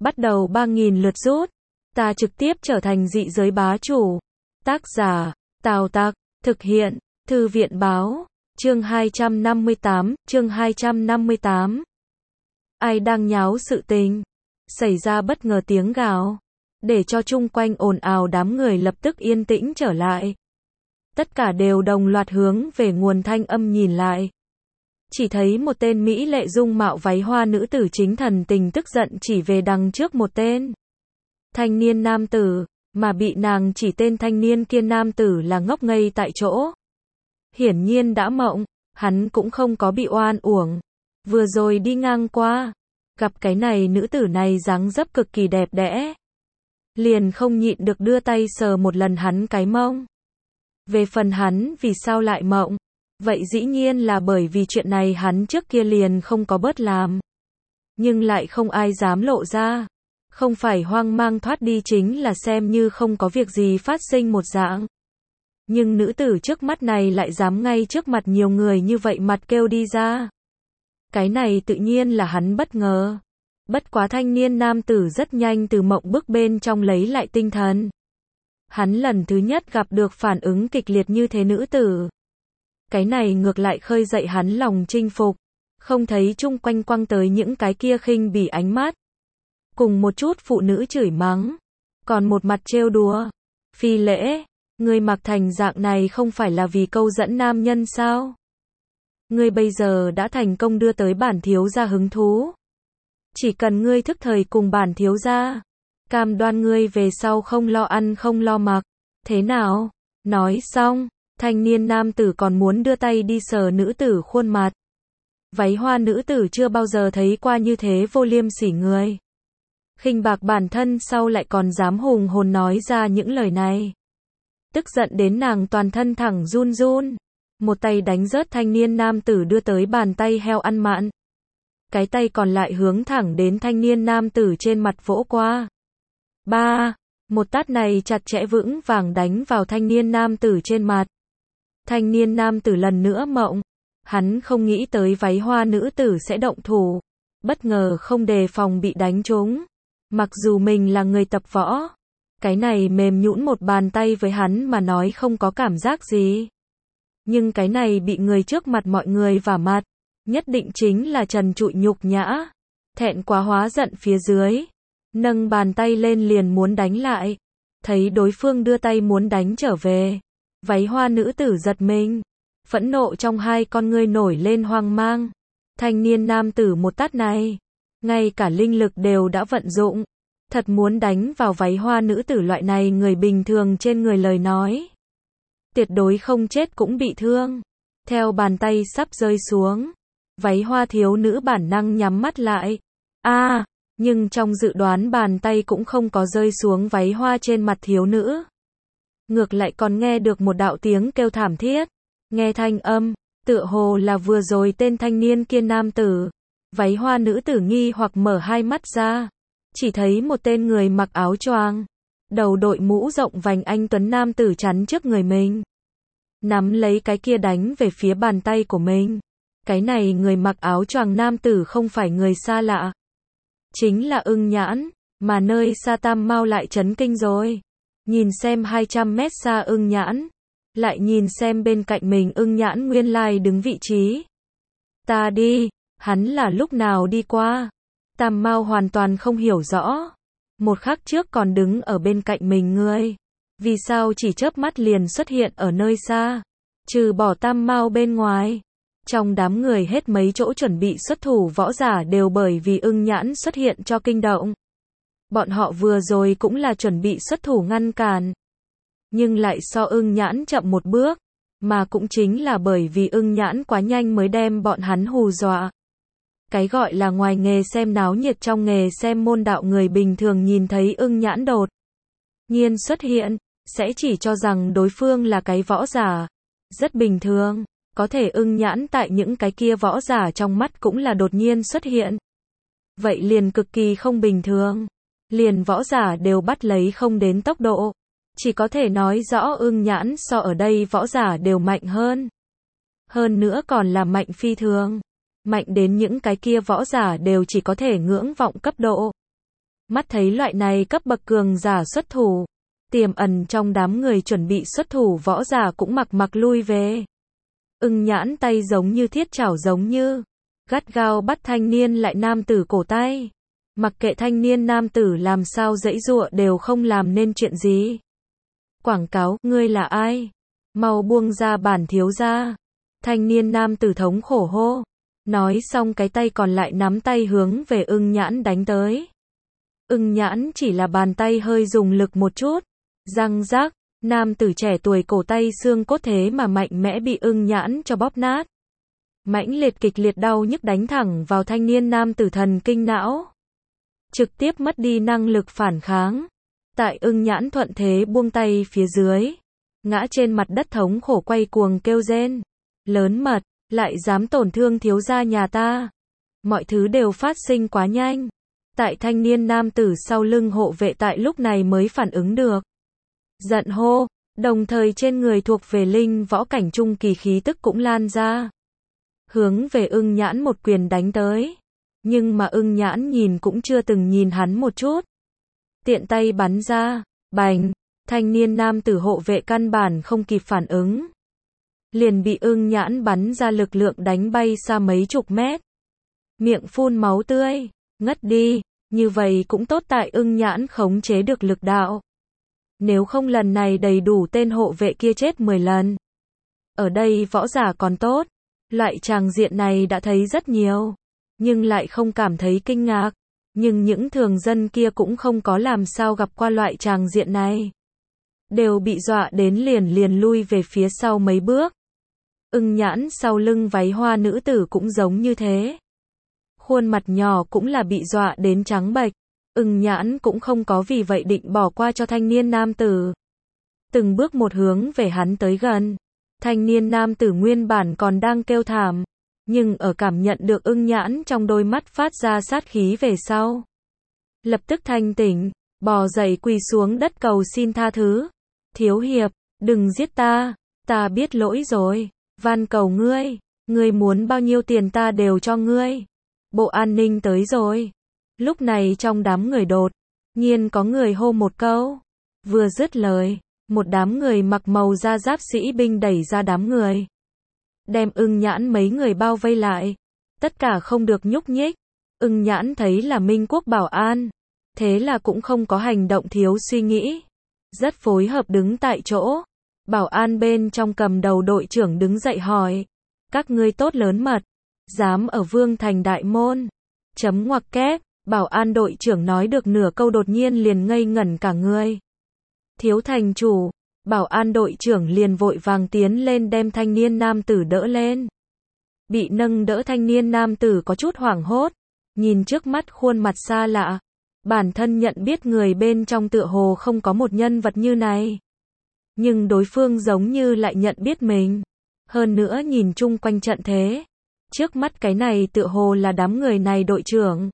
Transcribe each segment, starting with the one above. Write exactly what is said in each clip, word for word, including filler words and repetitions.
bắt đầu ba nghìn lượt rút. Ta trực tiếp trở thành dị giới bá chủ. Tác giả, Tào Tặc, thực hiện, Thư viện báo, chương hai trăm năm mươi tám, chương hai trăm năm mươi tám. Ai đang nháo sự tình? Xảy ra bất ngờ tiếng gào, để cho chung quanh ồn ào, đám người lập tức yên tĩnh trở lại. Tất cả đều đồng loạt hướng về nguồn thanh âm nhìn lại. Chỉ thấy một tên mỹ lệ dung mạo váy hoa nữ tử chính thần tình tức giận chỉ về đằng trước một tên thanh niên nam tử, mà bị nàng chỉ tên thanh niên kia nam tử là ngốc ngây tại chỗ. Hiển nhiên đã mộng, hắn cũng không có bị oan uổng. Vừa rồi đi ngang qua, gặp cái này nữ tử này dáng dấp cực kỳ đẹp đẽ, liền không nhịn được đưa tay sờ một lần hắn cái mông. Về phần hắn vì sao lại mộng, vậy dĩ nhiên là bởi vì chuyện này hắn trước kia liền không có bớt làm. Nhưng lại không ai dám lộ ra. Không phải hoang mang thoát đi chính là xem như không có việc gì phát sinh một dạng. Nhưng nữ tử trước mắt này lại dám ngay trước mặt nhiều người như vậy mặt kêu đi ra. Cái này tự nhiên là hắn bất ngờ. Bất quá thanh niên nam tử rất nhanh từ mộng bức bên trong lấy lại tinh thần. Hắn lần thứ nhất gặp được phản ứng kịch liệt như thế nữ tử. Cái này ngược lại khơi dậy hắn lòng chinh phục. Không thấy chung quanh quăng tới những cái kia khinh bỉ ánh mắt. Cùng một chút phụ nữ chửi mắng. Còn một mặt trêu đùa. Phi lễ, ngươi mặc thành dạng này không phải là vì câu dẫn nam nhân sao? Ngươi bây giờ đã thành công đưa tới bản thiếu gia hứng thú. Chỉ cần ngươi thức thời cùng bản thiếu gia, cam đoan ngươi về sau không lo ăn không lo mặc. Thế nào? Nói xong, thanh niên nam tử còn muốn đưa tay đi sờ nữ tử khuôn mặt. Váy hoa nữ tử chưa bao giờ thấy qua như thế vô liêm sỉ người. Khinh bạc bản thân sau lại còn dám hùng hồn nói ra những lời này. Tức giận đến nàng toàn thân thẳng run run. Một tay đánh rớt thanh niên nam tử đưa tới bàn tay heo ăn mặn. Cái tay còn lại hướng thẳng đến thanh niên nam tử trên mặt vỗ qua. Ba, một tát này chặt chẽ vững vàng đánh vào thanh niên nam tử trên mặt. Thanh niên nam tử lần nữa mộng. Hắn không nghĩ tới váy hoa nữ tử sẽ động thủ. Bất ngờ không đề phòng bị đánh trúng. Mặc dù mình là người tập võ, cái này mềm nhũn một bàn tay với hắn mà nói không có cảm giác gì. Nhưng cái này bị người trước mặt mọi người vả mặt, nhất định chính là trần trụi nhục nhã. Thẹn quá hóa giận phía dưới, nâng bàn tay lên liền muốn đánh lại. Thấy đối phương đưa tay muốn đánh trở về, váy hoa nữ tử giật mình, phẫn nộ trong hai con ngươi nổi lên hoang mang. Thanh niên nam tử một tát này, ngay cả linh lực đều đã vận dụng. Thật muốn đánh vào váy hoa nữ tử loại này người bình thường trên người lời nói. Tuyệt đối không chết cũng bị thương. Theo bàn tay sắp rơi xuống, váy hoa thiếu nữ bản năng nhắm mắt lại. A, à, nhưng trong dự đoán bàn tay cũng không có rơi xuống váy hoa trên mặt thiếu nữ. Ngược lại còn nghe được một đạo tiếng kêu thảm thiết. Nghe thanh âm, tựa hồ là vừa rồi tên thanh niên kia nam tử. Váy hoa nữ tử nghi hoặc mở hai mắt ra, chỉ thấy một tên người mặc áo choàng, đầu đội mũ rộng vành anh tuấn nam tử chắn trước người mình, nắm lấy cái kia đánh về phía bàn tay của mình. Cái này người mặc áo choàng nam tử không phải người xa lạ, chính là Ưng Nhãn, mà nơi xa Tam Mao lại chấn kinh rồi. Nhìn xem hai trăm mét xa Ưng Nhãn, lại nhìn xem bên cạnh mình Ưng Nhãn nguyên lai đứng vị trí. Ta đi. Hắn là lúc nào đi qua? Tam Mao hoàn toàn không hiểu rõ. Một khắc trước còn đứng ở bên cạnh mình người, vì sao chỉ chớp mắt liền xuất hiện ở nơi xa? Trừ bỏ Tam Mao bên ngoài, trong đám người hết mấy chỗ chuẩn bị xuất thủ võ giả đều bởi vì Ưng Nhãn xuất hiện cho kinh động. Bọn họ vừa rồi cũng là chuẩn bị xuất thủ ngăn cản, nhưng lại so Ưng Nhãn chậm một bước, mà cũng chính là bởi vì Ưng Nhãn quá nhanh mới đem bọn hắn hù dọa. Cái gọi là ngoài nghề xem náo nhiệt trong nghề xem môn đạo, người bình thường nhìn thấy Ưng Nhãn đột nhiên xuất hiện, sẽ chỉ cho rằng đối phương là cái võ giả. Rất bình thường, có thể Ưng Nhãn tại những cái kia võ giả trong mắt cũng là đột nhiên xuất hiện. Vậy liền cực kỳ không bình thường. Liền võ giả đều bắt lấy không đến tốc độ. Chỉ có thể nói rõ Ưng Nhãn so ở đây võ giả đều mạnh hơn. Hơn nữa còn là mạnh phi thường. Mạnh đến những cái kia võ giả đều chỉ có thể ngưỡng vọng cấp độ. Mắt thấy loại này cấp bậc cường giả xuất thủ, tiềm ẩn trong đám người chuẩn bị xuất thủ võ giả cũng mặc mặc lui về. Ưng Nhãn tay giống như thiết chảo giống như, gắt gao bắt thanh niên lại nam tử cổ tay. Mặc kệ thanh niên nam tử làm sao giãy giụa đều không làm nên chuyện gì. Quảng cáo, ngươi là ai? Mau buông ra bản thiếu gia. Thanh niên nam tử thống khổ hô. Nói xong cái tay còn lại nắm tay hướng về Ưng Nhãn đánh tới. Ưng Nhãn chỉ là bàn tay hơi dùng lực một chút. Răng rác, nam tử trẻ tuổi cổ tay xương cốt thế mà mạnh mẽ bị Ưng Nhãn cho bóp nát. Mãnh liệt kịch liệt đau nhức đánh thẳng vào thanh niên nam tử thần kinh não. Trực tiếp mất đi năng lực phản kháng. Tại Ưng Nhãn thuận thế buông tay phía dưới. Ngã trên mặt đất thống khổ quay cuồng kêu rên. Lớn mật, lại dám tổn thương thiếu gia nhà ta. Mọi thứ đều phát sinh quá nhanh. Tại thanh niên nam tử sau lưng hộ vệ tại lúc này mới phản ứng được. Giận hô, đồng thời trên người thuộc về linh võ cảnh trung kỳ khí tức cũng lan ra. Hướng về Ưng Nhãn một quyền đánh tới. Nhưng mà Ưng Nhãn nhìn cũng chưa từng nhìn hắn một chút. Tiện tay bắn ra, bành, thanh niên nam tử hộ vệ căn bản không kịp phản ứng. Liền bị Ưng Nhãn bắn ra lực lượng đánh bay xa mấy chục mét. Miệng phun máu tươi, ngất đi, như vậy cũng tốt tại Ưng Nhãn khống chế được lực đạo. Nếu không lần này đầy đủ tên hộ vệ kia chết mười lần. Ở đây võ giả còn tốt, loại tràng diện này đã thấy rất nhiều, nhưng lại không cảm thấy kinh ngạc. Nhưng những thường dân kia cũng không có làm sao gặp qua loại tràng diện này. Đều bị dọa đến liền liền lui về phía sau mấy bước. Ưng Nhãn sau lưng váy hoa nữ tử cũng giống như thế. Khuôn mặt nhỏ cũng là bị dọa đến trắng bệch. Ưng Nhãn cũng không có vì vậy định bỏ qua cho thanh niên nam tử. Từng bước một hướng về hắn tới gần. Thanh niên nam tử nguyên bản còn đang kêu thảm. Nhưng ở cảm nhận được Ưng Nhãn trong đôi mắt phát ra sát khí về sau. Lập tức thanh tỉnh, bò dậy quỳ xuống đất cầu xin tha thứ. Thiếu hiệp, đừng giết ta, ta biết lỗi rồi, van cầu ngươi, ngươi muốn bao nhiêu tiền ta đều cho ngươi. Bộ an ninh tới rồi. Lúc này trong đám người đột nhiên có người hô một câu. Vừa dứt lời, một đám người mặc màu da giáp sĩ binh đẩy ra đám người. Đem Ưng Nhãn mấy người bao vây lại. Tất cả không được nhúc nhích. Ưng Nhãn thấy là Minh Quốc bảo an. Thế là cũng không có hành động thiếu suy nghĩ. Rất phối hợp đứng tại chỗ. Bảo an bên trong cầm đầu đội trưởng đứng dậy hỏi. Các ngươi tốt lớn mật. Dám ở Vương Thành Đại Môn. Chấm ngoặc kép. Bảo an đội trưởng nói được nửa câu đột nhiên liền ngây ngẩn cả người. Thiếu thành chủ. Bảo an đội trưởng liền vội vàng tiến lên đem thanh niên nam tử đỡ lên. Bị nâng đỡ thanh niên nam tử có chút hoảng hốt. Nhìn trước mắt khuôn mặt xa lạ. Bản thân nhận biết người bên trong tựa hồ không có một nhân vật như này. Nhưng đối phương giống như lại nhận biết mình. Hơn nữa nhìn chung quanh trận thế. Trước mắt cái này tựa hồ là đám người này đội trưởng.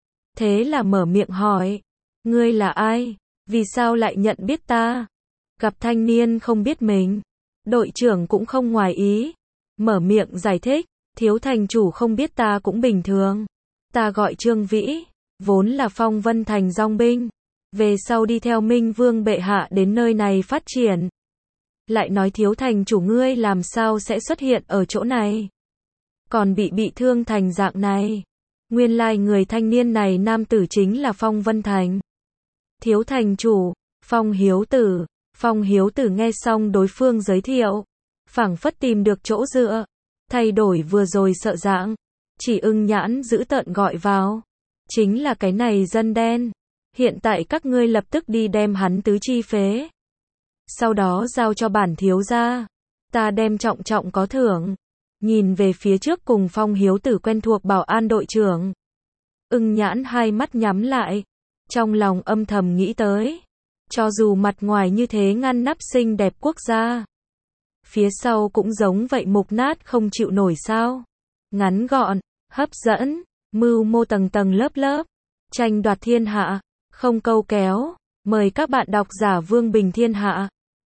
Thế là mở miệng hỏi. Ngươi là ai? Vì sao lại nhận biết ta? Gặp thanh niên không biết mình. Đội trưởng cũng không ngoài ý. Mở miệng giải thích. Thiếu thành chủ không biết ta cũng bình thường. Ta gọi Trương Vĩ. Vốn là Phong Vân Thành dòng binh. Về sau đi theo Minh Vương bệ hạ đến nơi này phát triển. Lại nói thiếu thành chủ ngươi làm sao sẽ xuất hiện ở chỗ này. Còn bị bị thương thành dạng này. Nguyên lai người thanh niên này nam tử chính là Phong Vân Thành. Thiếu thành chủ, Phong Hiếu Tử. Phong Hiếu Tử nghe xong đối phương giới thiệu. Phảng phất tìm được chỗ dựa. Thay đổi vừa rồi sợ dạng. Chỉ Ưng Nhãn giữ tợn gọi vào. Chính là cái này dân đen. Hiện tại các ngươi lập tức đi đem hắn tứ chi phế. Sau đó giao cho bản thiếu gia. Ta đem trọng trọng có thưởng. Nhìn về phía trước cùng Phong Hiếu Tử quen thuộc bảo an đội trưởng. Ưng Nhãn hai mắt nhắm lại. Trong lòng âm thầm nghĩ tới. Cho dù mặt ngoài như thế ngăn nắp xinh đẹp quốc gia. Phía sau cũng giống vậy mục nát không chịu nổi sao. Ngắn gọn, hấp dẫn, mưu mô tầng tầng lớp lớp. Tranh đoạt thiên hạ, không câu kéo. Mời các bạn đọc giả Vương Bình Thiên Hạ.